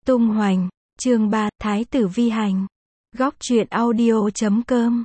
Tung hoành, chương 3, Thái tử vi hành. Góc truyện audio.com.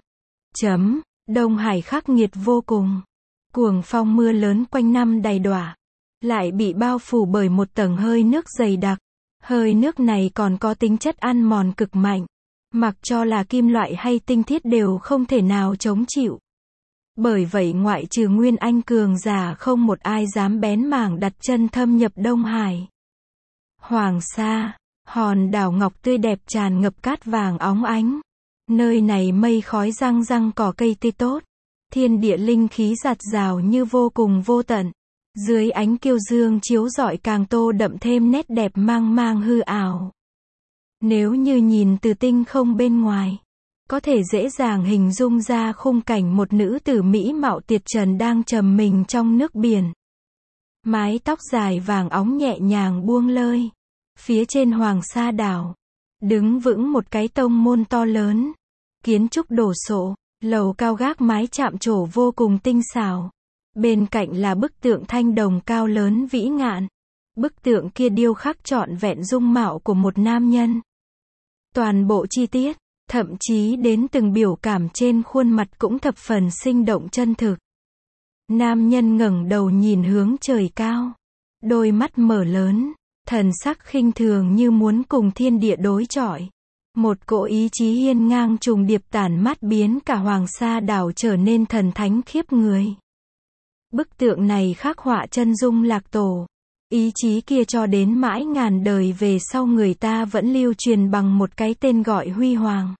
Đông Hải khắc nghiệt vô cùng. Cuồng phong mưa lớn quanh năm đầy đọa, lại bị bao phủ bởi một tầng hơi nước dày đặc. Hơi nước này còn có tính chất ăn mòn cực mạnh. Mặc cho là kim loại hay tinh thiết đều không thể nào chống chịu. Bởi vậy ngoại trừ Nguyên Anh cường giả không một ai dám bén mảng đặt chân thâm nhập Đông Hải. Hoàng Sa, hòn đảo ngọc tươi đẹp tràn ngập cát vàng óng ánh. Nơi này mây khói răng răng cỏ cây tươi tốt. Thiên địa linh khí dạt dào như vô cùng vô tận. Dưới ánh kiêu dương chiếu rọi càng tô đậm thêm nét đẹp mang mang hư ảo. Nếu như nhìn từ tinh không bên ngoài, có thể dễ dàng hình dung ra khung cảnh một nữ tử mỹ mạo tuyệt trần đang trầm mình trong nước biển. Mái tóc dài vàng óng nhẹ nhàng buông lơi. Phía trên Hoàng Sa đảo, đứng vững một cái tông môn to lớn. Kiến trúc đồ sộ, lầu cao gác mái chạm trổ vô cùng tinh xảo. Bên cạnh là bức tượng thanh đồng cao lớn vĩ ngạn. Bức tượng kia điêu khắc trọn vẹn dung mạo của một nam nhân. Toàn bộ chi tiết, thậm chí đến từng biểu cảm trên khuôn mặt cũng thập phần sinh động chân thực. Nam nhân ngẩng đầu nhìn hướng trời cao, đôi mắt mở lớn, thần sắc khinh thường như muốn cùng thiên địa đối chọi. Một cỗ ý chí hiên ngang trùng điệp tản mát biến cả Hoàng Sa đảo trở nên thần thánh khiếp người. Bức tượng này khắc họa chân dung Lạc Tổ. Ý chí kia cho đến mãi ngàn đời về sau người ta vẫn lưu truyền bằng một cái tên gọi huy hoàng.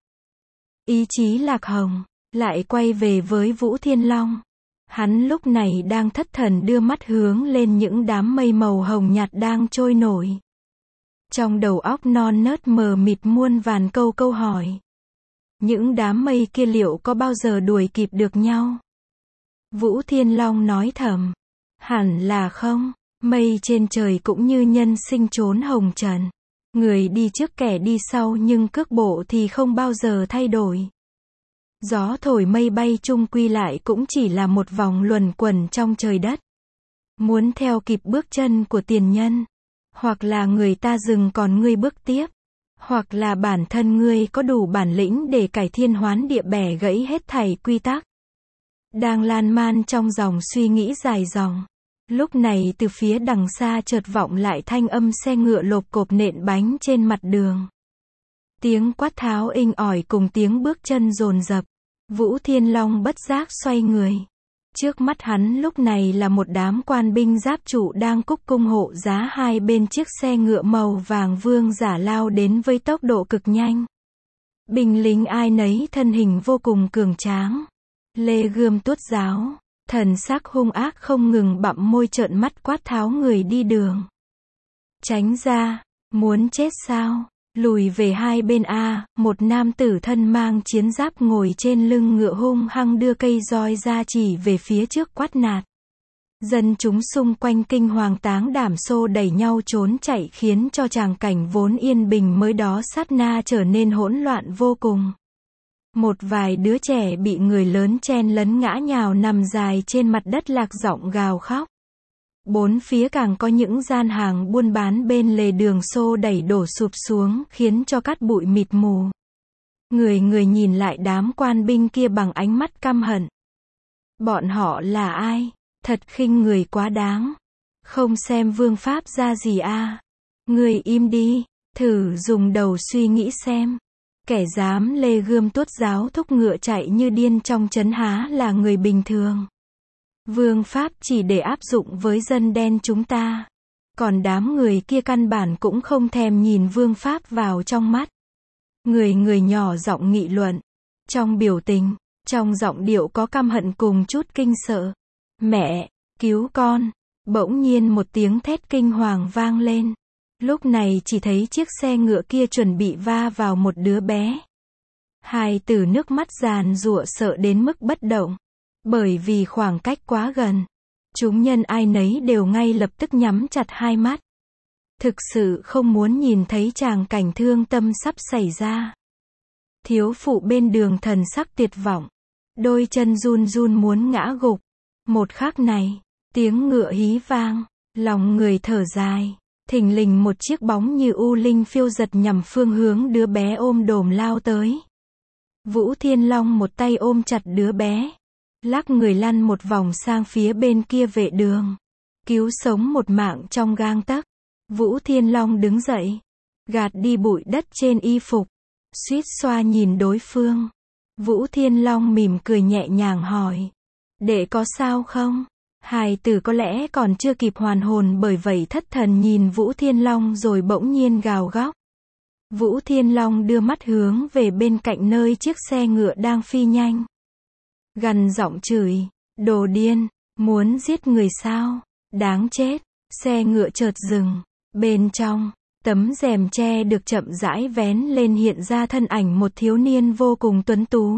Ý chí Lạc Hồng, lại quay về với Vũ Thiên Long. Hắn lúc này đang thất thần đưa mắt hướng lên những đám mây màu hồng nhạt đang trôi nổi. Trong đầu óc non nớt mờ mịt muôn vàn câu hỏi. Những đám mây kia liệu có bao giờ đuổi kịp được nhau? Vũ Thiên Long nói thầm. Hẳn là không. Mây trên trời cũng như nhân sinh trốn hồng trần. Người đi trước kẻ đi sau nhưng cước bộ thì không bao giờ thay đổi. Gió thổi mây bay chung quy lại cũng chỉ là một vòng luẩn quẩn trong trời đất. Muốn theo kịp bước chân của tiền nhân, hoặc là người ta dừng còn ngươi bước tiếp, hoặc là bản thân ngươi có đủ bản lĩnh để cải thiên hoán địa bẻ gãy hết thảy quy tắc. Đang lan man trong dòng suy nghĩ dài dòng. Lúc này từ phía đằng xa chợt vọng lại thanh âm xe ngựa lộp cộp nện bánh trên mặt đường. Tiếng quát tháo inh ỏi cùng tiếng bước chân dồn dập. Vũ Thiên Long bất giác xoay người. Trước mắt hắn lúc này là một đám quan binh giáp trụ đang cúc cung hộ giá hai bên chiếc xe ngựa màu vàng vương giả lao đến với tốc độ cực nhanh. Binh lính ai nấy thân hình vô cùng cường tráng. Lê gươm tuốt giáo, thần sắc hung ác không ngừng bặm môi trợn mắt quát tháo người đi đường. Tránh ra, muốn chết sao? Lùi về hai bên a. Một nam tử thân mang chiến giáp ngồi trên lưng ngựa hung hăng đưa cây roi ra chỉ về phía trước quát nạt. Dân chúng xung quanh kinh hoàng táng đảm xô đẩy nhau trốn chạy khiến cho tràng cảnh vốn yên bình mới đó sát na trở nên hỗn loạn vô cùng. Một vài đứa trẻ bị người lớn chen lấn ngã nhào nằm dài trên mặt đất lạc giọng gào khóc. Bốn phía càng có những gian hàng buôn bán bên lề đường xô đẩy đổ sụp xuống khiến cho cát bụi mịt mù. Người nhìn lại đám quan binh kia bằng ánh mắt căm hận. Bọn họ là ai? Thật khinh người quá đáng. Không xem vương pháp ra gì a. Người im đi, thử dùng đầu suy nghĩ xem. Kẻ dám lê gươm tuốt giáo thúc ngựa chạy như điên trong trấn há là người bình thường. Vương pháp chỉ để áp dụng với dân đen chúng ta. Còn đám người kia căn bản cũng không thèm nhìn vương pháp vào trong mắt. Người nhỏ giọng nghị luận. Trong biểu tình, trong giọng điệu có căm hận cùng chút kinh sợ. Mẹ, cứu con. Bỗng nhiên một tiếng thét kinh hoàng vang lên. Lúc này chỉ thấy chiếc xe ngựa kia chuẩn bị va vào một đứa bé. Hai tử nước mắt giàn giụa sợ đến mức bất động. Bởi vì khoảng cách quá gần, chúng nhân ai nấy đều ngay lập tức nhắm chặt hai mắt. Thực sự không muốn nhìn thấy tràng cảnh thương tâm sắp xảy ra. Thiếu phụ bên đường thần sắc tuyệt vọng, đôi chân run run muốn ngã gục. Một khắc này, tiếng ngựa hí vang, lòng người thở dài. Thình lình một chiếc bóng như u linh phiêu giật nhằm phương hướng đứa bé ôm đồm lao tới. Vũ Thiên Long một tay ôm chặt đứa bé, lắc người lăn một vòng sang phía bên kia vệ đường. Cứu sống một mạng trong gang tấc. Vũ Thiên Long đứng dậy, gạt đi bụi đất trên y phục, suýt xoa nhìn đối phương. Vũ Thiên Long mỉm cười nhẹ nhàng hỏi, đệ có sao không? Hài tử có lẽ còn chưa kịp hoàn hồn bởi vậy thất thần nhìn Vũ Thiên Long rồi bỗng nhiên gào khóc. Vũ Thiên Long đưa mắt hướng về bên cạnh nơi chiếc xe ngựa đang phi nhanh. Gằn giọng chửi, đồ điên, muốn giết người sao? Đáng chết. Xe ngựa chợt dừng. Bên trong, tấm rèm tre được chậm rãi vén lên hiện ra thân ảnh một thiếu niên vô cùng tuấn tú.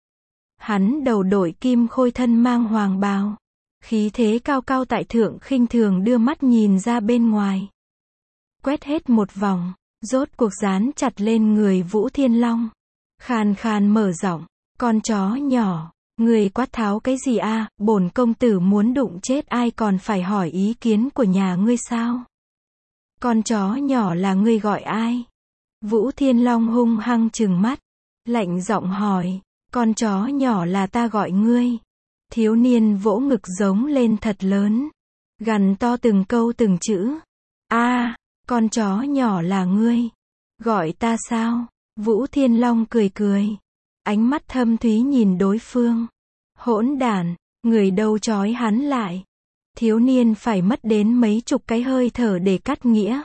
Hắn đầu đội kim khôi thân mang hoàng bào. Khí thế cao cao tại thượng khinh thường đưa mắt nhìn ra bên ngoài. Quét hết một vòng, rốt cuộc dán chặt lên người Vũ Thiên Long. Khàn khàn mở giọng, con chó nhỏ, người quát tháo cái gì a? Bổn công tử muốn đụng chết ai còn phải hỏi ý kiến của nhà ngươi sao? Con chó nhỏ là ngươi gọi ai? Vũ Thiên Long hung hăng trừng mắt, lạnh giọng hỏi, con chó nhỏ là ta gọi ngươi. Thiếu niên vỗ ngực giống lên thật lớn, gằn to từng câu từng chữ. A, con chó nhỏ là ngươi. Gọi ta sao? Vũ Thiên Long cười cười, ánh mắt thâm thúy nhìn đối phương. Hỗn đản, người đâu trói hắn lại. Thiếu niên phải mất đến mấy chục cái hơi thở để cắt nghĩa.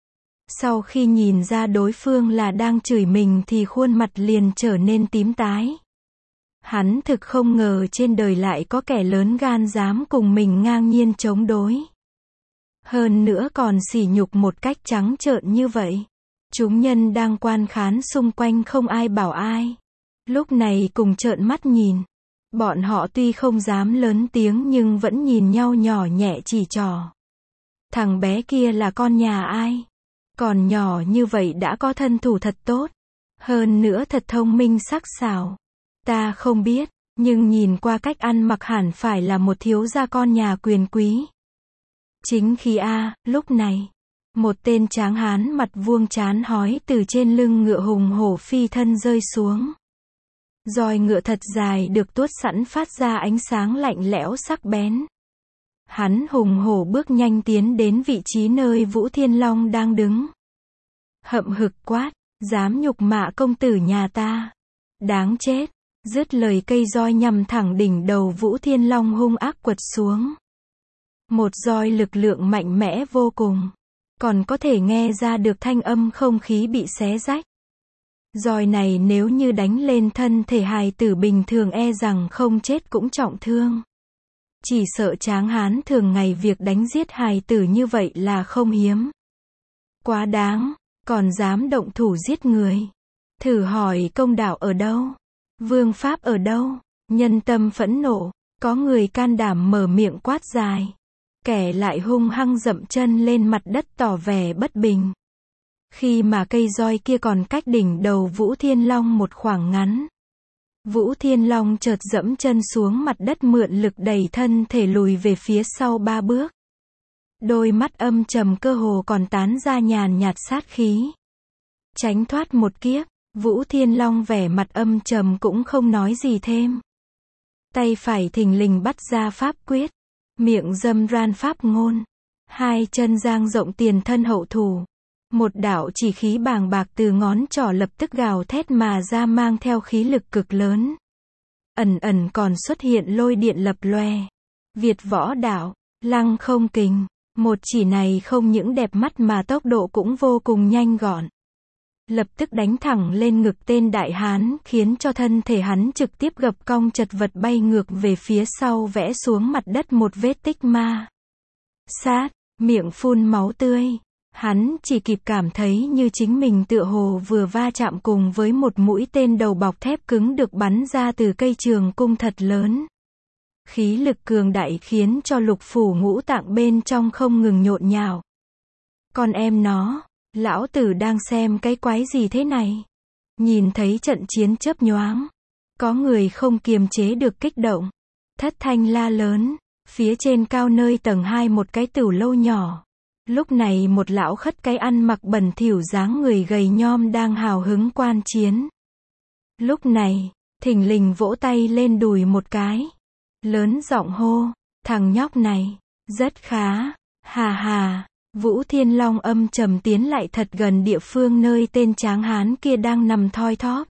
Sau khi nhìn ra đối phương là đang chửi mình thì khuôn mặt liền trở nên tím tái. Hắn thực không ngờ trên đời lại có kẻ lớn gan dám cùng mình ngang nhiên chống đối. Hơn nữa còn sỉ nhục một cách trắng trợn như vậy. Chúng nhân đang quan khán xung quanh không ai bảo ai. Lúc này cùng trợn mắt nhìn. Bọn họ tuy không dám lớn tiếng nhưng vẫn nhìn nhau nhỏ nhẹ chỉ trỏ. Thằng bé kia là con nhà ai? Còn nhỏ như vậy đã có thân thủ thật tốt. Hơn nữa thật thông minh sắc sảo. Ta không biết, nhưng nhìn qua cách ăn mặc hẳn phải là một thiếu gia con nhà quyền quý. Chính khi lúc này, một tên tráng hán mặt vuông trán hói từ trên lưng ngựa hùng hổ phi thân rơi xuống. Roi ngựa thật dài được tuốt sẵn phát ra ánh sáng lạnh lẽo sắc bén. Hắn hùng hổ bước nhanh tiến đến vị trí nơi Vũ Thiên Long đang đứng. Hậm hực quát, dám nhục mạ công tử nhà ta. Đáng chết. Dứt lời cây roi nhằm thẳng đỉnh đầu Vũ Thiên Long hung ác quật xuống. Một roi lực lượng mạnh mẽ vô cùng. Còn có thể nghe ra được thanh âm không khí bị xé rách. Roi này nếu như đánh lên thân thể hài tử bình thường e rằng không chết cũng trọng thương. Chỉ sợ tráng hán thường ngày việc đánh giết hài tử như vậy là không hiếm. Quá đáng, còn dám động thủ giết người. Thử hỏi công đạo ở đâu? Vương pháp ở đâu? Nhân tâm phẫn nộ, có người can đảm mở miệng quát dài. Kẻ lại hung hăng dậm chân lên mặt đất tỏ vẻ bất bình. Khi mà cây roi kia còn cách đỉnh đầu Vũ Thiên Long một khoảng ngắn. Vũ Thiên Long chợt dẫm chân xuống mặt đất mượn lực đẩy thân thể lùi về phía sau 3 bước. Đôi mắt âm trầm cơ hồ còn tán ra nhàn nhạt sát khí. Tránh thoát một kiếp, Vũ Thiên Long vẻ mặt âm trầm cũng không nói gì thêm. Tay phải thình lình bắt ra pháp quyết, miệng dâm ran pháp ngôn, hai chân dang rộng tiền thân hậu thủ. Một đạo chỉ khí bàng bạc từ ngón trỏ lập tức gào thét mà ra mang theo khí lực cực lớn. Ẩn ẩn còn xuất hiện lôi điện lập loè. Việt võ đạo, lăng không kình, một chỉ này không những đẹp mắt mà tốc độ cũng vô cùng nhanh gọn. Lập tức đánh thẳng lên ngực tên đại hán khiến cho thân thể hắn trực tiếp gập cong chật vật bay ngược về phía sau vẽ xuống mặt đất một vết tích ma sát, miệng phun máu tươi. Hắn chỉ kịp cảm thấy như chính mình tựa hồ vừa va chạm cùng với một mũi tên đầu bọc thép cứng được bắn ra từ cây trường cung thật lớn. Khí lực cường đại khiến cho lục phủ ngũ tạng bên trong không ngừng nhộn nhạo. Con em nó, lão tử đang xem cái quái gì thế này? Nhìn thấy trận chiến chớp nhoáng, có người không kiềm chế được kích động, thất thanh la lớn, phía trên cao nơi tầng 2 một cái tửu lâu nhỏ. Lúc này một lão khất cái ăn mặc bẩn thỉu dáng người gầy nhom đang hào hứng quan chiến. Lúc này, thình lình vỗ tay lên đùi một cái. Lớn giọng hô, thằng nhóc này, rất khá, hà hà. Vũ Thiên Long âm trầm tiến lại thật gần địa phương nơi tên tráng hán kia đang nằm thoi thóp.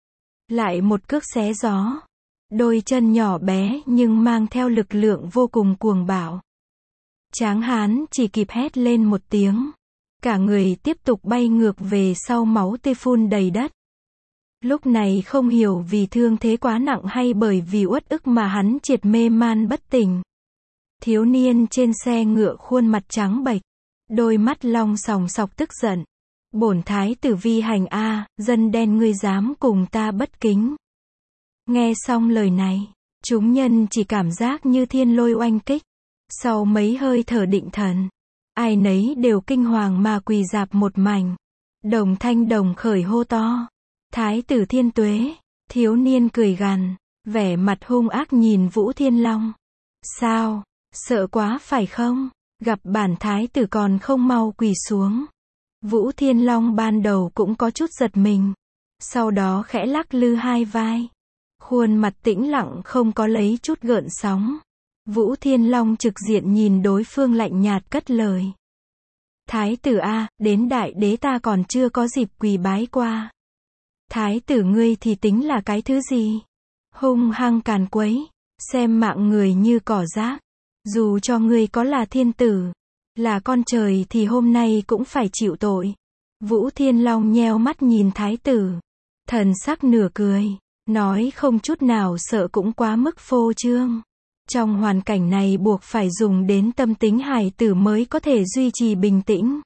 Lại một cước xé gió. Đôi chân nhỏ bé nhưng mang theo lực lượng vô cùng cuồng bạo. Tráng hán chỉ kịp hét lên một tiếng. Cả người tiếp tục bay ngược về sau, máu tươi phun đầy đất. Lúc này không hiểu vì thương thế quá nặng hay bởi vì uất ức mà hắn triệt mê man bất tỉnh. Thiếu niên trên xe ngựa khuôn mặt trắng bệch, đôi mắt long sòng sọc tức giận. Bổn thái tử Vi Hành a, dân đen ngươi dám cùng ta bất kính. Nghe xong lời này, chúng nhân chỉ cảm giác như thiên lôi oanh kích. Sau mấy hơi thở định thần, ai nấy đều kinh hoàng mà quỳ rạp một mảnh. Đồng thanh đồng khởi hô to. Thái tử thiên tuế. Thiếu niên cười gằn, vẻ mặt hung ác nhìn Vũ Thiên Long. Sao, sợ quá phải không? Gặp bản thái tử còn không mau quỳ xuống. Vũ Thiên Long ban đầu cũng có chút giật mình. Sau đó khẽ lắc lư hai vai. Khuôn mặt tĩnh lặng không có lấy chút gợn sóng. Vũ Thiên Long trực diện nhìn đối phương lạnh nhạt cất lời. Thái tử a, đến đại đế ta còn chưa có dịp quỳ bái qua. Thái tử ngươi thì tính là cái thứ gì? Hung hăng càn quấy, xem mạng người như cỏ rác. Dù cho ngươi có là thiên tử, là con trời thì hôm nay cũng phải chịu tội. Vũ Thiên Long nheo mắt nhìn thái tử. Thần sắc nửa cười, nói không chút nào sợ cũng quá mức phô trương. Trong hoàn cảnh này buộc phải dùng đến tâm tính hài tử mới có thể duy trì bình tĩnh.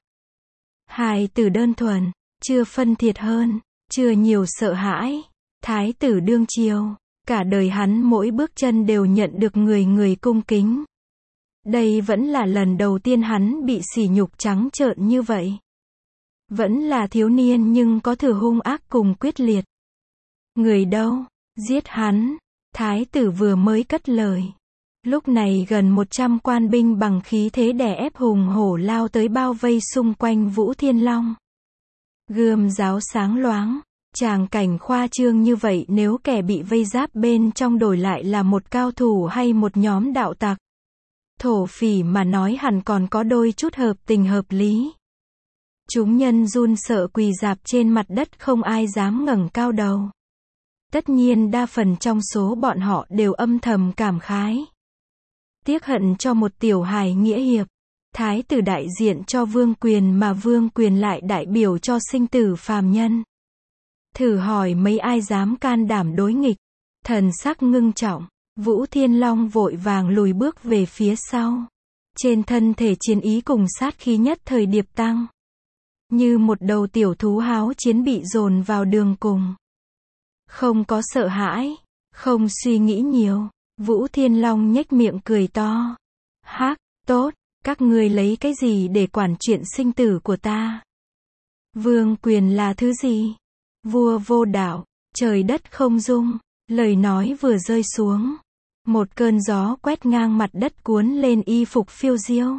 Hài tử đơn thuần, chưa phân thiệt hơn, chưa nhiều sợ hãi. Thái tử đương triều, cả đời hắn mỗi bước chân đều nhận được người người cung kính. Đây vẫn là lần đầu tiên hắn bị sỉ nhục trắng trợn như vậy. Vẫn là thiếu niên nhưng có thừa hung ác cùng quyết liệt. Người đâu? Giết hắn. Thái tử vừa mới cất lời. Lúc này gần 100 quan binh bằng khí thế đè ép hùng hổ lao tới bao vây xung quanh Vũ Thiên Long. Gươm giáo sáng loáng. Tràng cảnh khoa trương như vậy nếu kẻ bị vây giáp bên trong đổi lại là một cao thủ hay một nhóm đạo tặc. Thổ phỉ mà nói hẳn còn có đôi chút hợp tình hợp lý. Chúng nhân run sợ quỳ rạp trên mặt đất không ai dám ngẩng cao đầu. Tất nhiên đa phần trong số bọn họ đều âm thầm cảm khái. Tiếc hận cho một tiểu hài nghĩa hiệp. Thái tử đại diện cho vương quyền mà vương quyền lại đại biểu cho sinh tử phàm nhân. Thử hỏi mấy ai dám can đảm đối nghịch. Thần sắc ngưng trọng. Vũ Thiên Long vội vàng lùi bước về phía sau. Trên thân thể chiến ý cùng sát khí nhất thời điệp tăng. Như một đầu tiểu thú háo chiến bị dồn vào đường cùng. Không có sợ hãi, không suy nghĩ nhiều. Vũ Thiên Long nhếch miệng cười to. Hắc, tốt, các ngươi lấy cái gì để quản chuyện sinh tử của ta? Vương quyền là thứ gì? Vua vô đạo, trời đất không dung. Lời nói vừa rơi xuống. Một cơn gió quét ngang mặt đất cuốn lên y phục phiêu diêu.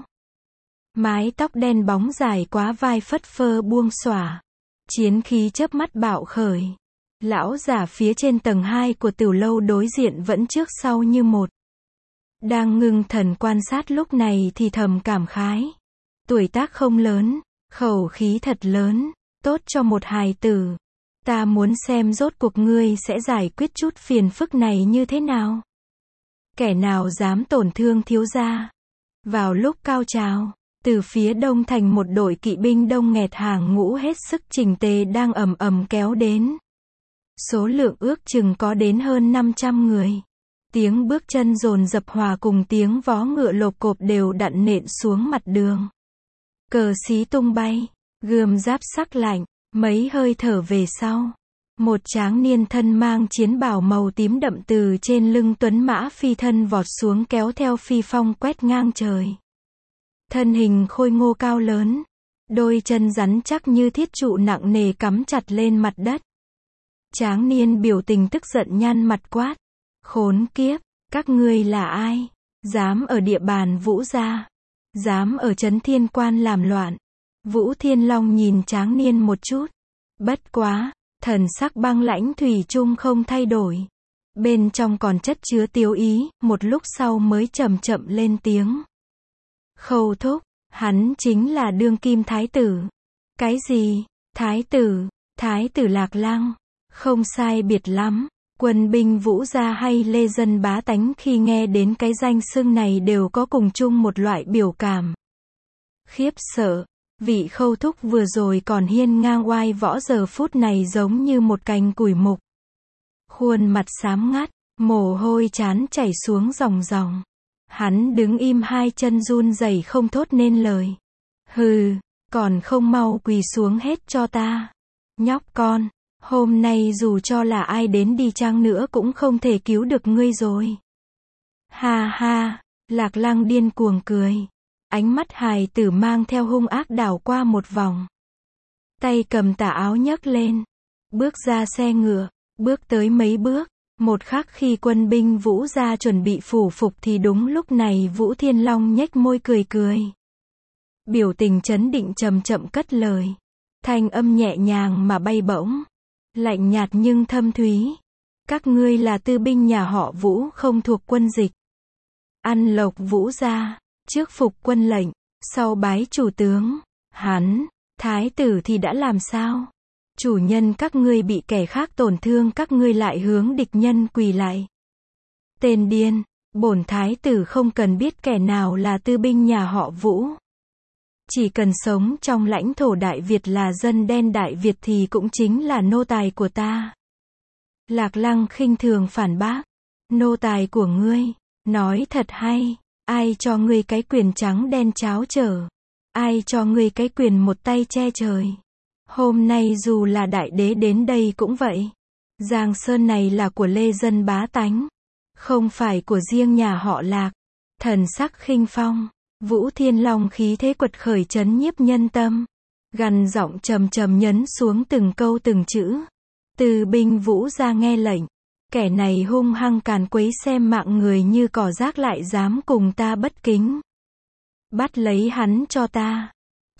Mái tóc đen bóng dài quá vai phất phơ buông xõa. Chiến khí chớp mắt bạo khởi. Lão giả phía trên tầng 2 của tiểu lâu đối diện vẫn trước sau như một. Đang ngưng thần quan sát lúc này thì thầm cảm khái. Tuổi tác không lớn, khẩu khí thật lớn, tốt cho một hài tử. Ta muốn xem rốt cuộc ngươi sẽ giải quyết chút phiền phức này như thế nào. Kẻ nào dám tổn thương thiếu gia. Vào lúc cao trào, từ phía đông thành một đội kỵ binh đông nghẹt hàng ngũ hết sức chỉnh tề đang ầm ầm kéo đến. Số lượng ước chừng có đến hơn 500 người. Tiếng bước chân dồn dập hòa cùng tiếng vó ngựa lộp cộp đều đặn nện xuống mặt đường. Cờ xí tung bay, gươm giáp sắc lạnh, mấy hơi thở về sau. Một tráng niên thân mang chiến bào màu tím đậm từ trên lưng tuấn mã phi thân vọt xuống kéo theo phi phong quét ngang trời. Thân hình khôi ngô cao lớn, đôi chân rắn chắc như thiết trụ nặng nề cắm chặt lên mặt đất. Tráng niên biểu tình tức giận nhăn mặt quát. Khốn kiếp, các ngươi là ai? Dám ở địa bàn Vũ gia, dám ở Trấn Thiên Quan làm loạn. Vũ Thiên Long nhìn Tráng Niên một chút. Bất quá, thần sắc băng lãnh thủy chung không thay đổi. Bên trong còn chất chứa tiêu ý, một lúc sau mới chậm chậm lên tiếng. Khâu thúc, hắn chính là đương kim thái tử. Cái gì? Thái tử Lạc Lăng. Không sai biệt lắm. Quân binh Vũ gia hay lê dân bá tánh khi nghe đến cái danh xưng này đều có cùng chung một loại biểu cảm. Khiếp sợ. Vị Khâu thúc vừa rồi còn hiên ngang oai võ giờ phút này giống như một cành củi mục. Khuôn mặt xám ngắt, mồ hôi trán chảy xuống ròng ròng. Hắn đứng im hai chân run rẩy không thốt nên lời. Hừ, còn không mau quỳ xuống hết cho ta. Nhóc con, hôm nay dù cho là ai đến đi chăng nữa cũng không thể cứu được ngươi rồi. Ha ha, Lạc Lăng điên cuồng cười. Ánh mắt hài tử mang theo hung ác đảo qua một vòng. Tay cầm tà áo nhấc lên. Bước ra xe ngựa, bước tới mấy bước. Một khắc khi quân binh Vũ gia chuẩn bị phủ phục thì đúng lúc này Vũ Thiên Long nhếch môi cười cười. Biểu tình trấn định chậm chậm cất lời. Thanh âm nhẹ nhàng mà bay bổng. Lạnh nhạt nhưng thâm thúy. Các ngươi là tư binh nhà họ Vũ không thuộc quân dịch. Ăn lộc Vũ gia. Trước phục quân lệnh, sau bái chủ tướng. Hắn, thái tử thì đã làm sao? Chủ nhân các ngươi bị kẻ khác tổn thương các ngươi lại hướng địch nhân quỳ lại. Tên điên, bổn thái tử không cần biết kẻ nào là tư binh nhà họ Vũ. Chỉ cần sống trong lãnh thổ Đại Việt là dân đen Đại Việt thì cũng chính là nô tài của ta. Lạc Lăng khinh thường phản bác. Nô tài của ngươi, nói thật hay. Ai cho ngươi cái quyền trắng đen cháo trở? Ai cho ngươi cái quyền một tay che trời? Hôm nay dù là đại đế đến đây cũng vậy. Giang sơn này là của lê dân bá tánh. Không phải của riêng nhà họ Lạc. Thần sắc khinh phong. Vũ Thiên Long khí thế quật khởi trấn nhiếp nhân tâm. Gằn giọng trầm trầm nhấn xuống từng câu từng chữ. Từ binh Vũ ra nghe lệnh. Kẻ này hung hăng càn quấy xem mạng người như cỏ rác lại dám cùng ta bất kính. Bắt lấy hắn cho ta.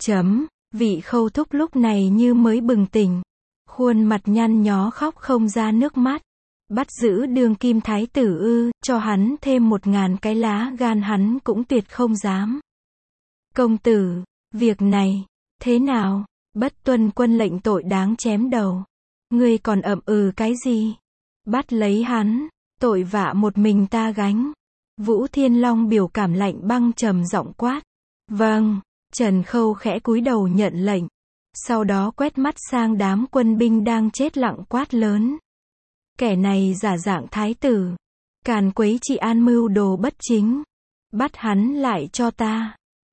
Vị Khâu thúc lúc này như mới bừng tỉnh. Khuôn mặt nhăn nhó khóc không ra nước mắt. Bắt giữ đương kim thái tử ư, cho hắn thêm 1000 cái lá gan hắn cũng tuyệt không dám. Công tử, việc này, thế nào? Bất tuân quân lệnh tội đáng chém đầu. Ngươi còn ậm ừ cái gì? Bắt lấy hắn, tội vạ một mình ta gánh. Vũ Thiên Long biểu cảm lạnh băng trầm giọng quát. Vâng, Trần Khâu khẽ cúi đầu nhận lệnh. Sau đó quét mắt sang đám quân binh đang chết lặng quát lớn. Kẻ này giả dạng thái tử. Càn quấy trị an mưu đồ bất chính. Bắt hắn lại cho ta.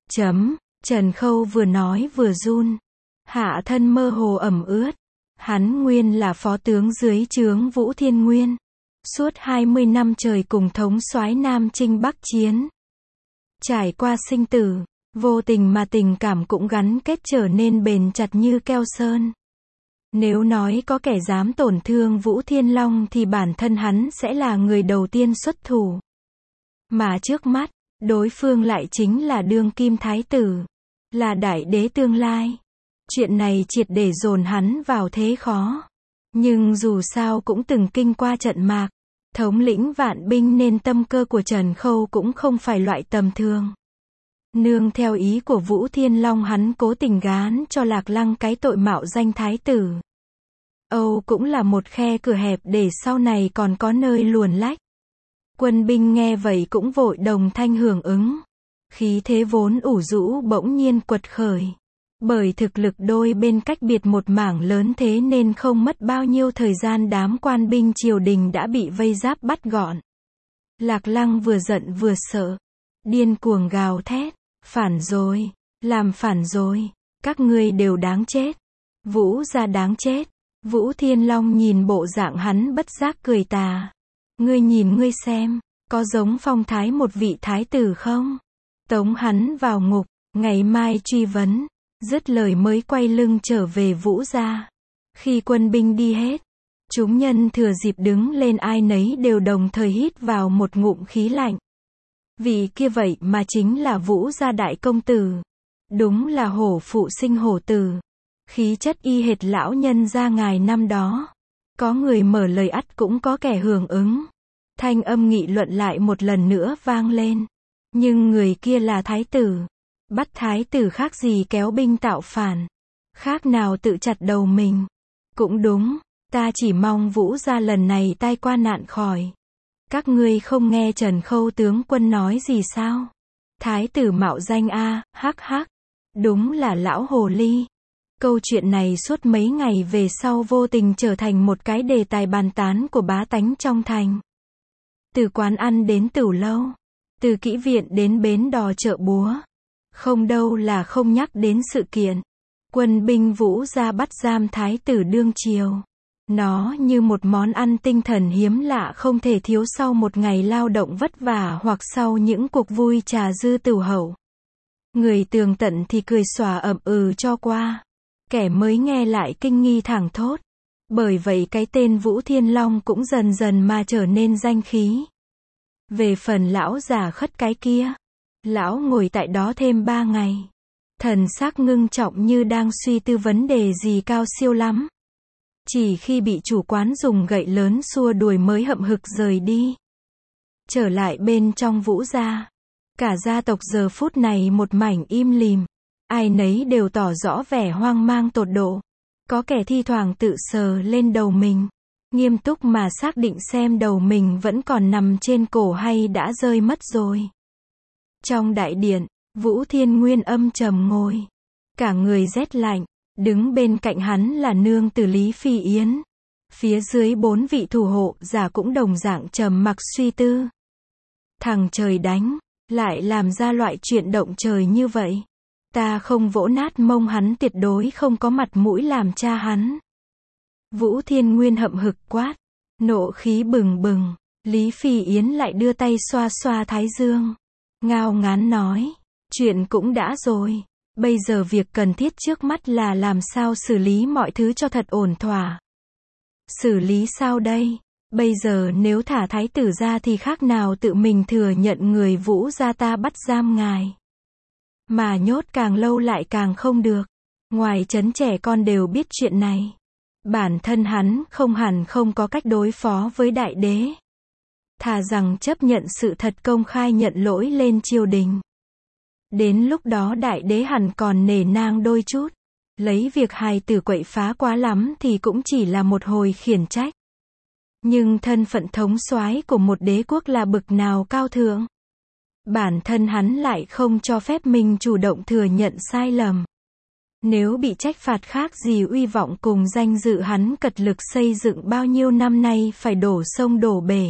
Trần Khâu vừa nói vừa run. Hạ thân mơ hồ ẩm ướt. Hắn nguyên là phó tướng dưới trướng Vũ Thiên Nguyên. Suốt 20 năm trời cùng thống soái Nam Chinh Bắc Chiến. Trải qua sinh tử, vô tình mà tình cảm cũng gắn kết trở nên bền chặt như keo sơn. Nếu nói có kẻ dám tổn thương Vũ Thiên Long thì bản thân hắn sẽ là người đầu tiên xuất thủ. Mà trước mắt, đối phương lại chính là đương kim thái tử. Là đại đế tương lai. Chuyện này triệt để dồn hắn vào thế khó. Nhưng dù sao cũng từng kinh qua trận mạc. Thống lĩnh vạn binh nên tâm cơ của Trần Khâu cũng không phải loại tầm thường. Nương theo ý của Vũ Thiên Long hắn cố tình gán cho Lạc Lăng cái tội mạo danh thái tử. Âu cũng là một khe cửa hẹp để sau này còn có nơi luồn lách. Quân binh nghe vậy cũng vội đồng thanh hưởng ứng. Khí thế vốn ủ rũ bỗng nhiên quật khởi. Bởi thực lực đôi bên cách biệt một mảng lớn thế nên không mất bao nhiêu thời gian đám quan binh triều đình đã bị vây giáp bắt gọn. Lạc Lăng vừa giận vừa sợ. Điên cuồng gào thét. Phản rồi. Làm phản rồi. Các ngươi đều đáng chết. Vũ gia đáng chết. Vũ Thiên Long nhìn bộ dạng hắn bất giác cười tà. Ngươi nhìn ngươi xem. Có giống phong thái một vị thái tử không? Tống hắn vào ngục. Ngày mai truy vấn. Dứt lời mới quay lưng trở về Vũ gia. Khi quân binh đi hết, chúng nhân thừa dịp đứng lên ai nấy đều đồng thời hít vào một ngụm khí lạnh. Vì kia vậy mà chính là Vũ gia đại công tử. Đúng là hổ phụ sinh hổ tử. Khí chất y hệt lão nhân gia ngài năm đó. Có người mở lời ắt cũng có kẻ hưởng ứng. Thanh âm nghị luận lại một lần nữa vang lên. Nhưng người kia là thái tử. Bắt thái tử khác gì kéo binh tạo phản. Khác nào tự chặt đầu mình. Cũng đúng, ta chỉ mong Vũ gia lần này tai qua nạn khỏi. Các ngươi không nghe Trần Khâu tướng quân nói gì sao? Thái tử mạo danh a, hắc hắc. Đúng là lão hồ ly. Câu chuyện này suốt mấy ngày về sau vô tình trở thành một cái đề tài bàn tán của bá tánh trong thành. Từ quán ăn đến tửu lâu, từ kỹ viện đến bến đò chợ búa. Không đâu là không nhắc đến sự kiện. Quân binh Vũ gia bắt giam thái tử đương triều. Nó như một món ăn tinh thần hiếm lạ không thể thiếu sau một ngày lao động vất vả hoặc sau những cuộc vui trà dư tửu hậu. Người tường tận thì cười xòa ậm cho qua. Kẻ mới nghe lại kinh nghi thảng thốt. Bởi vậy cái tên Vũ Thiên Long cũng dần dần mà trở nên danh khí. Về phần lão già khất cái kia, lão ngồi tại đó thêm 3 ngày. Thần sắc ngưng trọng như đang suy tư vấn đề gì cao siêu lắm. Chỉ khi bị chủ quán dùng gậy lớn xua đuổi mới hậm hực rời đi. Trở lại bên trong Vũ gia. Cả gia tộc giờ phút này một mảnh im lìm. Ai nấy đều tỏ rõ vẻ hoang mang tột độ. Có kẻ thi thoảng tự sờ lên đầu mình. Nghiêm túc mà xác định xem đầu mình vẫn còn nằm trên cổ hay đã rơi mất rồi. Trong đại điện, Vũ Thiên Nguyên âm trầm ngồi. Cả người rét lạnh. Đứng bên cạnh hắn là nương tử Lý Phi Yến. Phía dưới 4 vị thủ hộ giả cũng đồng dạng trầm mặc suy tư. Thằng trời đánh, lại làm ra loại chuyện động trời như vậy. Ta không vỗ nát mông hắn tuyệt đối không có mặt mũi làm cha hắn. Vũ Thiên Nguyên hậm hực quát. Nộ khí bừng bừng. Lý Phi Yến lại đưa tay xoa xoa thái dương. Ngao ngán nói. Chuyện cũng đã rồi. Bây giờ việc cần thiết trước mắt là làm sao xử lý mọi thứ cho thật ổn thỏa. Xử lý sao đây? Bây giờ nếu thả thái tử ra thì khác nào tự mình thừa nhận người Vũ gia ta bắt giam ngài. Mà nhốt càng lâu lại càng không được. Ngoài trấn trẻ con đều biết chuyện này. Bản thân hắn không hẳn không có cách đối phó với đại đế. Thà rằng chấp nhận sự thật công khai nhận lỗi lên triều đình. Đến lúc đó đại đế hẳn còn nể nang đôi chút. Lấy việc hài tử quậy phá quá lắm thì cũng chỉ là một hồi khiển trách. Nhưng thân phận thống soái của một đế quốc là bực nào cao thượng. Bản thân hắn lại không cho phép mình chủ động thừa nhận sai lầm. Nếu bị trách phạt khác gì uy vọng cùng danh dự hắn cật lực xây dựng bao nhiêu năm nay phải đổ sông đổ bể.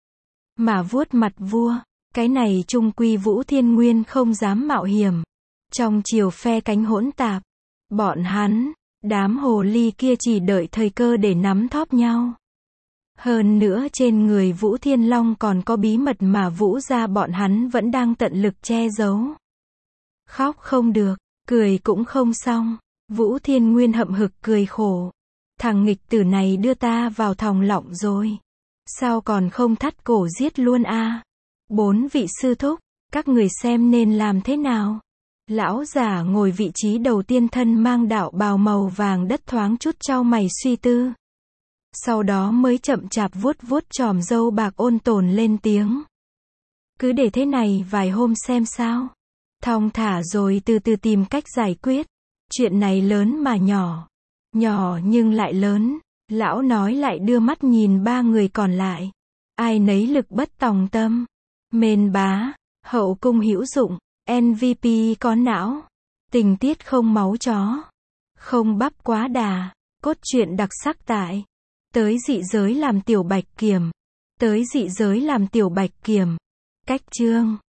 Mà vuốt mặt vua. Cái này trung quy Vũ Thiên Nguyên không dám mạo hiểm. Trong chiều phe cánh hỗn tạp, bọn hắn, đám hồ ly kia chỉ đợi thời cơ để nắm thóp nhau. Hơn nữa trên người Vũ Thiên Long còn có bí mật mà Vũ gia bọn hắn vẫn đang tận lực che giấu. Khóc không được, cười cũng không xong. Vũ Thiên Nguyên hậm hực cười khổ. Thằng nghịch tử này đưa ta vào thòng lọng rồi. Sao còn không thắt cổ giết luôn a? 4 vị sư thúc, các người xem nên làm thế nào? Lão già ngồi vị trí đầu tiên thân mang đạo bào màu vàng đất thoáng chút chau mày suy tư. Sau đó mới chậm chạp vuốt vuốt chòm râu bạc ôn tồn lên tiếng. Cứ để thế này vài hôm xem sao. Thong thả rồi từ từ tìm cách giải quyết. Chuyện này lớn mà nhỏ. Nhỏ nhưng lại lớn. Lão nói lại đưa mắt nhìn 3 người còn lại. Ai nấy lực bất tòng tâm. Mên bá, hậu cung hữu dụng, MVP có não, tình tiết không máu chó, không bắp quá đà, cốt truyện đặc sắc tại Tới dị giới làm tiểu bạch kiểm. Tới dị giới làm tiểu bạch kiểm. Cách chương